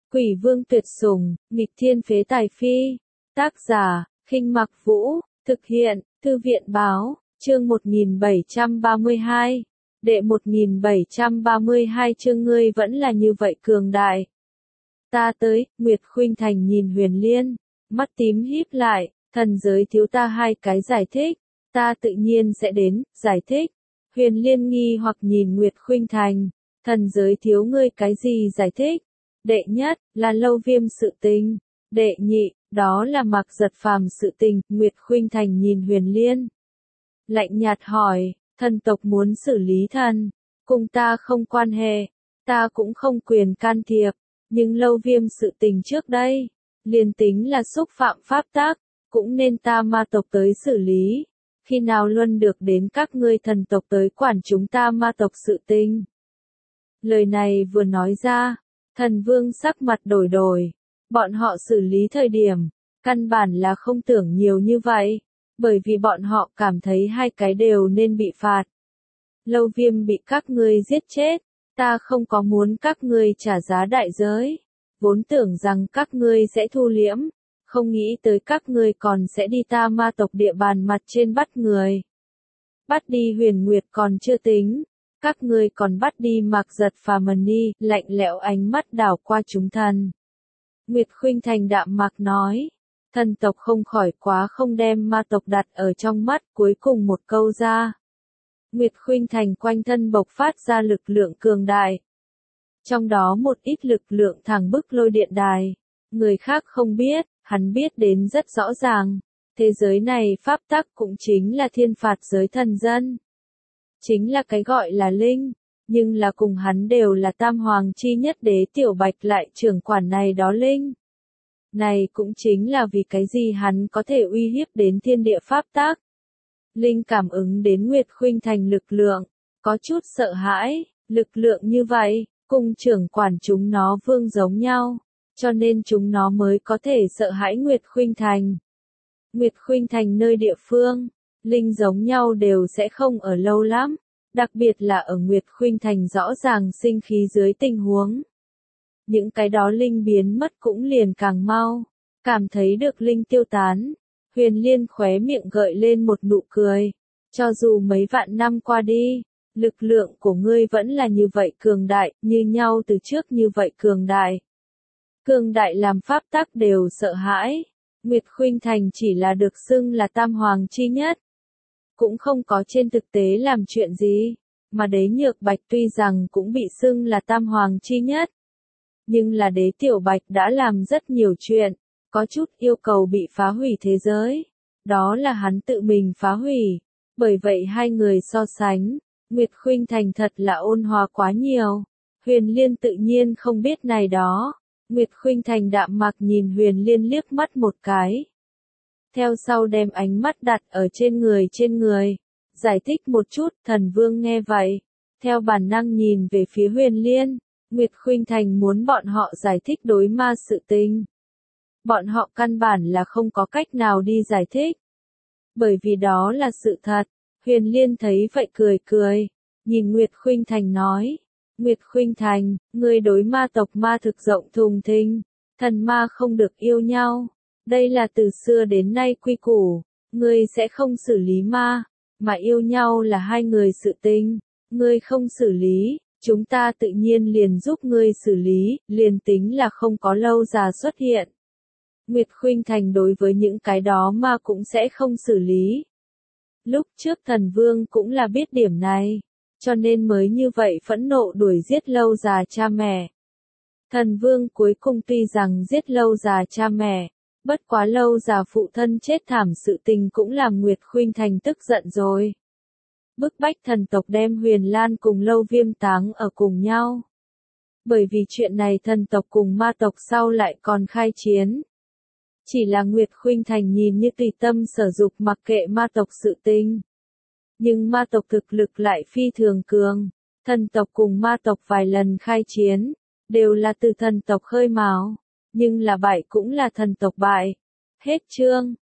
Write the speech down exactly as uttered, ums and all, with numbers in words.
Quỷ vương tuyệt sủng, nghịch thiên phế tài phi. Tác giả, Khinh Mặc Vũ, thực hiện, Thư viện báo, chương một nghìn bảy trăm ba mươi hai. Đệ một nghìn bảy trăm ba mươi hai chương ngươi vẫn là như vậy cường đại. Ta tới, Nguyệt Khuynh Thành nhìn Huyền Liên, mắt tím híp lại, thần giới thiếu ta hai cái giải thích, ta tự nhiên sẽ đến, giải thích. Huyền Liên nghi hoặc nhìn Nguyệt Khuynh Thành, thần giới thiếu ngươi cái gì giải thích? Đệ nhất, là Lâu Viêm sự tình. Đệ nhị, đó là Mạc Giật Phàm sự tình. Nguyệt Khuynh Thành nhìn Huyền Liên, lạnh nhạt hỏi, thần tộc muốn xử lý thần, cùng ta không quan hệ, ta cũng không quyền can thiệp, nhưng Lâu Viêm sự tình trước đây, liền tính là xúc phạm pháp tắc, cũng nên ta ma tộc tới xử lý, khi nào luân được đến các ngươi thần tộc tới quản chúng ta ma tộc sự tình. Lời này vừa nói ra, thần vương sắc mặt đổi đổi, bọn họ xử lý thời điểm, căn bản là không tưởng nhiều như vậy, bởi vì bọn họ cảm thấy hai cái đều nên bị phạt. Lâu Viêm bị các ngươi giết chết, ta không có muốn các ngươi trả giá đại giới, vốn tưởng rằng các ngươi sẽ thu liễm, không nghĩ tới các ngươi còn sẽ đi ta ma tộc địa bàn mặt trên bắt người. Bắt đi Huyền Nguyệt còn chưa tính, các ngươi còn bắt đi Mạc Giật Phàm đi, lạnh lẽo ánh mắt đảo qua chúng thần. Nguyệt Khuynh Thành đạm mạc nói, thần tộc không khỏi quá không đem ma tộc đặt ở trong mắt, cuối cùng một câu ra. Nguyệt Khuynh Thành quanh thân bộc phát ra lực lượng cường đại. Trong đó một ít lực lượng thẳng bức lôi điện đài, người khác không biết, hắn biết đến rất rõ ràng. Thế giới này pháp tắc cũng chính là thiên phạt giới thần dân. Chính là cái gọi là linh, nhưng là cùng hắn đều là tam hoàng chi nhất đế Tiểu Bạch lại trưởng quản này đó linh. Này cũng chính là vì cái gì hắn có thể uy hiếp đến thiên địa pháp tắc. Linh cảm ứng đến Nguyệt Khuynh Thành lực lượng, có chút sợ hãi, lực lượng như vậy, cùng trưởng quản chúng nó vương giống nhau, cho nên chúng nó mới có thể sợ hãi Nguyệt Khuynh Thành. Nguyệt Khuynh Thành nơi địa phương, linh giống nhau đều sẽ không ở lâu lắm, đặc biệt là ở Nguyệt Khuynh Thành rõ ràng sinh khí dưới tình huống. Những cái đó linh biến mất cũng liền càng mau, cảm thấy được linh tiêu tán. Huyền Liên khóe miệng gợi lên một nụ cười, cho dù mấy vạn năm qua đi, lực lượng của ngươi vẫn là như vậy cường đại, như nhau từ trước như vậy cường đại. Cường đại làm pháp tắc đều sợ hãi, Nguyệt Khuynh Thành chỉ là được xưng là tam hoàng chi nhất. Cũng không có trên thực tế làm chuyện gì, mà đế Nhược Bạch tuy rằng cũng bị xưng là tam hoàng chi nhất. Nhưng là đế Tiểu Bạch đã làm rất nhiều chuyện, có chút yêu cầu bị phá hủy thế giới. Đó là hắn tự mình phá hủy. Bởi vậy hai người so sánh, Nguyệt Khuynh Thành thật là ôn hòa quá nhiều. Huyền Liên tự nhiên không biết này đó. Nguyệt Khuynh Thành đạm mạc nhìn Huyền Liên liếc mắt một cái. Theo sau đem ánh mắt đặt ở trên người trên người. Giải thích một chút, thần vương nghe vậy. Theo bản năng nhìn về phía Huyền Liên. Nguyệt Khuynh Thành muốn bọn họ giải thích đối ma sự tình. Bọn họ căn bản là không có cách nào đi giải thích. Bởi vì đó là sự thật. Huyền Liên thấy vậy cười cười. Nhìn Nguyệt Khuynh Thành nói. Nguyệt Khuynh Thành, ngươi đối ma tộc ma thực rộng thùng thình. Thần ma không được yêu nhau. Đây là từ xưa đến nay quy củ. Ngươi sẽ không xử lý ma. Mà yêu nhau là hai người sự tình. Ngươi không xử lý. Chúng ta tự nhiên liền giúp ngươi xử lý, liền tính là không có lâu già xuất hiện. Nguyệt Khuynh Thành đối với những cái đó mà cũng sẽ không xử lý. Lúc trước thần vương cũng là biết điểm này, cho nên mới như vậy phẫn nộ đuổi giết lâu già cha mẹ. Thần vương cuối cùng tuy rằng giết lâu già cha mẹ, bất quá lâu già phụ thân chết thảm sự tình cũng làm Nguyệt Khuynh Thành tức giận rồi. Bức bách thần tộc đem Huyền Lan cùng Lâu Viêm táng ở cùng nhau. Bởi vì chuyện này thần tộc cùng ma tộc sau lại còn khai chiến. Chỉ là Nguyệt Khuynh Thành nhìn như tùy tâm sở dục mặc kệ ma tộc sự tình. Nhưng ma tộc thực lực lại phi thường cường. Thần tộc cùng ma tộc vài lần khai chiến, đều là từ thần tộc khơi mào. Nhưng là bại cũng là thần tộc bại. Hết chương.